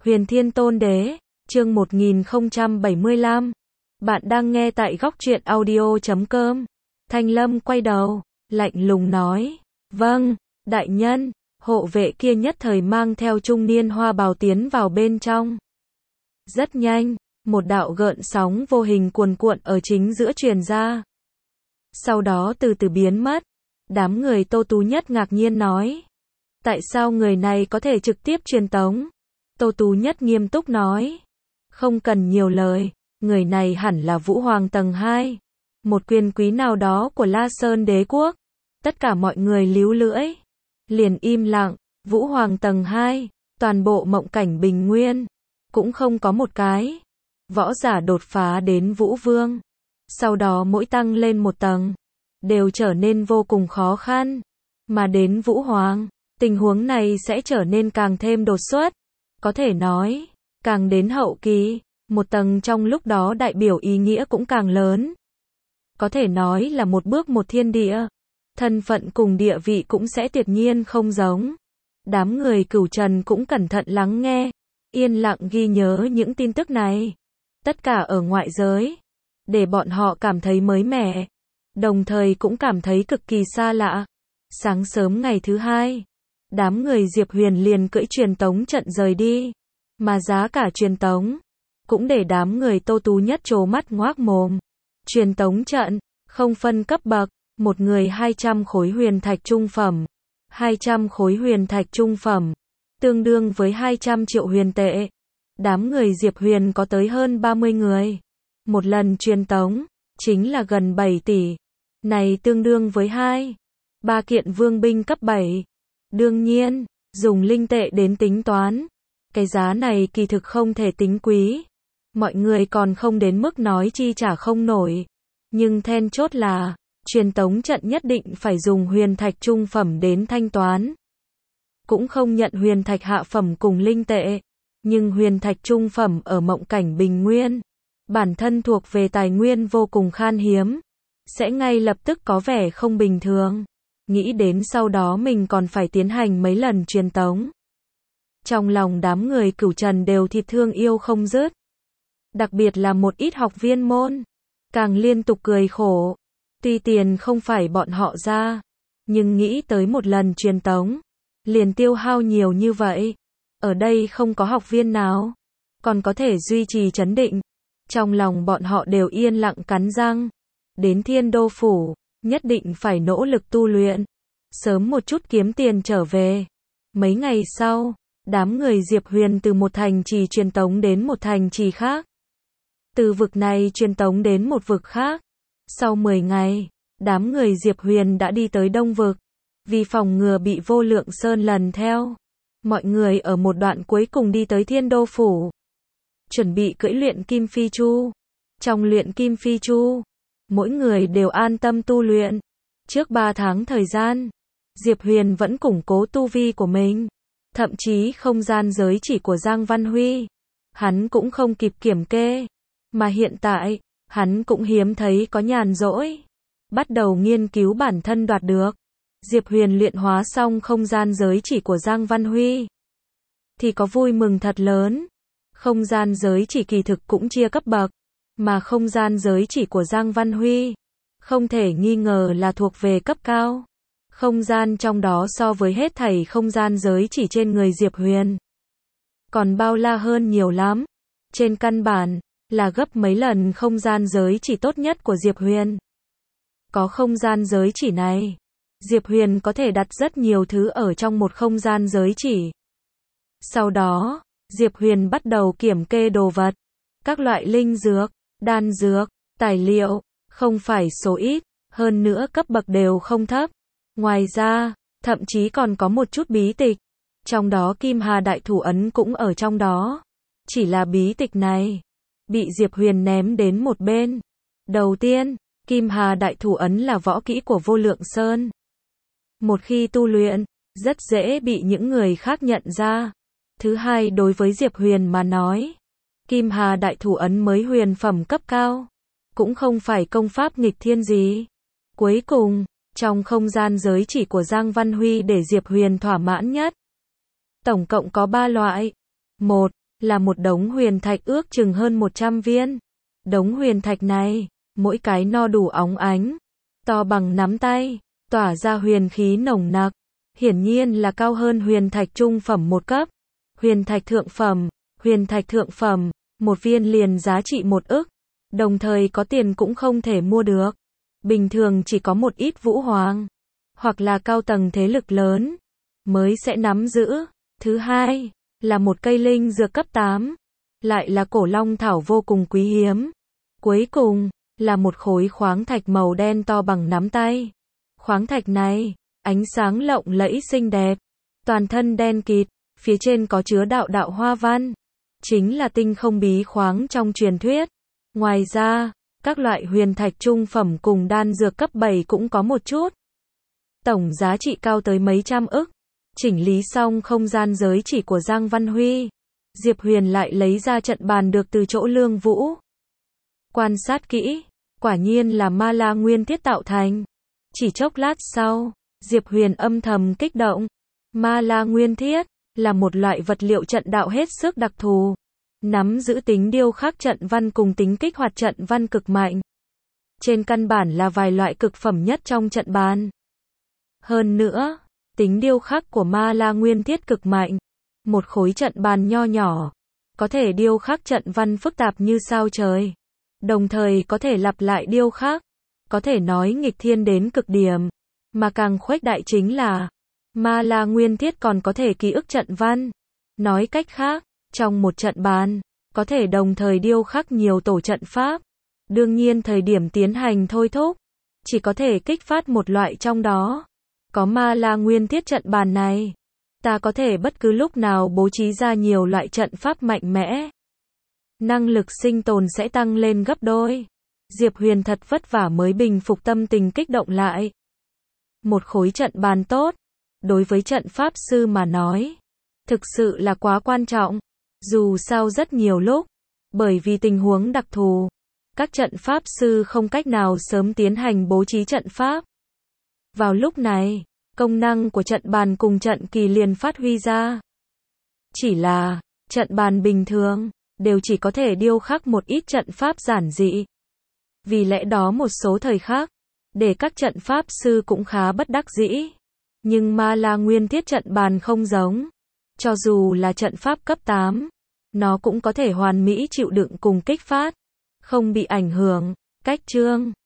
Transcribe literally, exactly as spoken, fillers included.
Huyền Thiên Tôn Đế, chương một nghìn không trăm bảy mươi lăm. Bạn đang nghe tại góc truyện audio chấm com. Thanh Lâm quay đầu, lạnh lùng nói, vâng, đại nhân. Hộ vệ kia nhất thời mang theo trung niên hoa bào tiến vào bên trong. Rất nhanh, một đạo gợn sóng vô hình cuồn cuộn ở chính giữa truyền ra. Sau đó từ từ biến mất. Đám người Tô Tú Nhất ngạc nhiên nói, tại sao người này có thể trực tiếp truyền tống? Tô Tú Nhất nghiêm túc nói, không cần nhiều lời, người này hẳn là Vũ Hoàng tầng hai, một quyền quý nào đó của La Sơn đế quốc. Tất cả mọi người líu lưỡi, liền im lặng. Vũ Hoàng tầng hai, toàn bộ mộng cảnh bình nguyên, cũng không có một cái võ giả đột phá đến Vũ Vương, sau đó mỗi tăng lên một tầng, đều trở nên vô cùng khó khăn. Mà đến Vũ Hoàng, tình huống này sẽ trở nên càng thêm đột xuất. Có thể nói, càng đến hậu kỳ, một tầng trong lúc đó đại biểu ý nghĩa cũng càng lớn. Có thể nói là một bước một thiên địa. Thân phận cùng địa vị cũng sẽ tuyệt nhiên không giống. Đám người Cửu Trần cũng cẩn thận lắng nghe, yên lặng ghi nhớ những tin tức này. Tất cả ở ngoại giới, để bọn họ cảm thấy mới mẻ, đồng thời cũng cảm thấy cực kỳ xa lạ. Sáng sớm ngày thứ hai, đám người Diệp Huyền liền cưỡi truyền tống trận rời đi. Mà giá cả truyền tống, cũng để đám người Tô Tú Nhất trố mắt ngoác mồm. Truyền tống trận, không phân cấp bậc, một người hai trăm khối huyền thạch trung phẩm. hai trăm khối huyền thạch trung phẩm, tương đương với hai trăm triệu huyền tệ. Đám người Diệp Huyền có tới hơn ba mươi người. Một lần truyền tống, chính là gần bảy tỷ. Này tương đương với hai, ba kiện vương binh cấp bảy. Đương nhiên, dùng linh tệ đến tính toán, cái giá này kỳ thực không thể tính quý. Mọi người còn không đến mức nói chi trả không nổi. Nhưng then chốt là, truyền tống trận nhất định phải dùng huyền thạch trung phẩm đến thanh toán. Cũng không nhận huyền thạch hạ phẩm cùng linh tệ. Nhưng huyền thạch trung phẩm ở mộng cảnh bình nguyên, bản thân thuộc về tài nguyên vô cùng khan hiếm, sẽ ngay lập tức có vẻ không bình thường. Nghĩ đến sau đó mình còn phải tiến hành mấy lần truyền tống. Trong lòng đám người Cửu Trần đều thịt thương yêu không dứt. Đặc biệt là một ít học viên môn, càng liên tục cười khổ. Tuy tiền không phải bọn họ ra, nhưng nghĩ tới một lần truyền tống, liền tiêu hao nhiều như vậy. Ở đây không có học viên nào còn có thể duy trì trấn định. Trong lòng bọn họ đều yên lặng cắn răng. Đến Thiên Đô Phủ, nhất định phải nỗ lực tu luyện, sớm một chút kiếm tiền trở về. Mấy ngày sau, đám người Diệp Huyền từ một thành trì truyền tống đến một thành trì khác. Từ vực này truyền tống đến một vực khác. Sau mười ngày, đám người Diệp Huyền đã đi tới Đông Vực. Vì phòng ngừa bị Vô Lượng Sơn lần theo, mọi người ở một đoạn cuối cùng đi tới Thiên Đô Phủ, chuẩn bị cưỡi luyện Kim Phi Chu. Trong luyện Kim Phi Chu, mỗi người đều an tâm tu luyện. Trước ba tháng thời gian, Diệp Huyền vẫn củng cố tu vi của mình. Thậm chí không gian giới chỉ của Giang Văn Huy, hắn cũng không kịp kiểm kê. Mà hiện tại, hắn cũng hiếm thấy có nhàn rỗi, bắt đầu nghiên cứu bản thân đoạt được. Diệp Huyền luyện hóa xong không gian giới chỉ của Giang Văn Huy, thì có vui mừng thật lớn. Không gian giới chỉ kỳ thực cũng chia cấp bậc, mà không gian giới chỉ của Giang Văn Huy, không thể nghi ngờ là thuộc về cấp cao. Không gian trong đó so với hết thảy không gian giới chỉ trên người Diệp Huyền, còn bao la hơn nhiều lắm. Trên căn bản, là gấp mấy lần không gian giới chỉ tốt nhất của Diệp Huyền. Có không gian giới chỉ này, Diệp Huyền có thể đặt rất nhiều thứ ở trong một không gian giới chỉ. Sau đó, Diệp Huyền bắt đầu kiểm kê đồ vật. Các loại linh dược, đan dược, tài liệu, không phải số ít, hơn nữa cấp bậc đều không thấp. Ngoài ra, thậm chí còn có một chút bí tịch. Trong đó Kim Hà Đại Thủ Ấn cũng ở trong đó. Chỉ là bí tịch này, bị Diệp Huyền ném đến một bên. Đầu tiên, Kim Hà Đại Thủ Ấn là võ kỹ của Vô Lượng Sơn. Một khi tu luyện, rất dễ bị những người khác nhận ra. Thứ hai, đối với Diệp Huyền mà nói, Kim Hà Đại Thủ Ấn mới huyền phẩm cấp cao, cũng không phải công pháp nghịch thiên gì. Cuối cùng, trong không gian giới chỉ của Giang Văn Huy để Diệp Huyền thỏa mãn nhất. Tổng cộng có ba loại. Một là một đống huyền thạch ước chừng hơn một trăm viên. Đống huyền thạch này, mỗi cái no đủ óng ánh, to bằng nắm tay, tỏa ra huyền khí nồng nặc, hiển nhiên là cao hơn huyền thạch trung phẩm một cấp. Huyền thạch thượng phẩm, huyền thạch thượng phẩm, một viên liền giá trị một ức, đồng thời có tiền cũng không thể mua được. Bình thường chỉ có một ít vũ hoàng, hoặc là cao tầng thế lực lớn, mới sẽ nắm giữ. Thứ hai, là một cây linh dược cấp tám, lại là cổ long thảo vô cùng quý hiếm. Cuối cùng, là một khối khoáng thạch màu đen to bằng nắm tay. Khoáng thạch này, ánh sáng lộng lẫy xinh đẹp, toàn thân đen kịt, phía trên có chứa đạo đạo hoa văn, chính là tinh không bí khoáng trong truyền thuyết. Ngoài ra, các loại huyền thạch trung phẩm cùng đan dược cấp bảy cũng có một chút. Tổng giá trị cao tới mấy trăm ức. Chỉnh lý xong không gian giới chỉ của Giang Văn Huy, Diệp Huyền lại lấy ra trận bàn được từ chỗ Lương Vũ. Quan sát kỹ, quả nhiên là ma la nguyên thiết tạo thành. Chỉ chốc lát sau, Diệp Huyền âm thầm kích động. Ma la nguyên thiết là một loại vật liệu trận đạo hết sức đặc thù, nắm giữ tính điêu khắc trận văn cùng tính kích hoạt trận văn cực mạnh. Trên căn bản là vài loại cực phẩm nhất trong trận bàn. Hơn nữa, tính điêu khắc của ma la nguyên thiết cực mạnh. Một khối trận bàn nho nhỏ, có thể điêu khắc trận văn phức tạp như sao trời. Đồng thời có thể lặp lại điêu khắc, có thể nói nghịch thiên đến cực điểm. Mà càng khuếch đại chính là, ma la nguyên thiết còn có thể ký ức trận văn. Nói cách khác, trong một trận bàn, có thể đồng thời điêu khắc nhiều tổ trận pháp. Đương nhiên thời điểm tiến hành thôi thúc, chỉ có thể kích phát một loại trong đó. Có ma la nguyên thiết trận bàn này, ta có thể bất cứ lúc nào bố trí ra nhiều loại trận pháp mạnh mẽ. Năng lực sinh tồn sẽ tăng lên gấp đôi. Diệp Huyền thật vất vả mới bình phục tâm tình kích động lại. Một khối trận bàn tốt, đối với trận pháp sư mà nói, thực sự là quá quan trọng. Dù sao rất nhiều lúc, bởi vì tình huống đặc thù, các trận pháp sư không cách nào sớm tiến hành bố trí trận pháp. Vào lúc này, công năng của trận bàn cùng trận kỳ liền phát huy ra. Chỉ là, trận bàn bình thường, đều chỉ có thể điêu khắc một ít trận pháp giản dị. Vì lẽ đó một số thời khắc, để các trận pháp sư cũng khá bất đắc dĩ. Nhưng ma la nguyên thiết trận bàn không giống. Cho dù là trận pháp cấp tám, nó cũng có thể hoàn mỹ chịu đựng cùng kích phát, không bị ảnh hưởng. Cách chương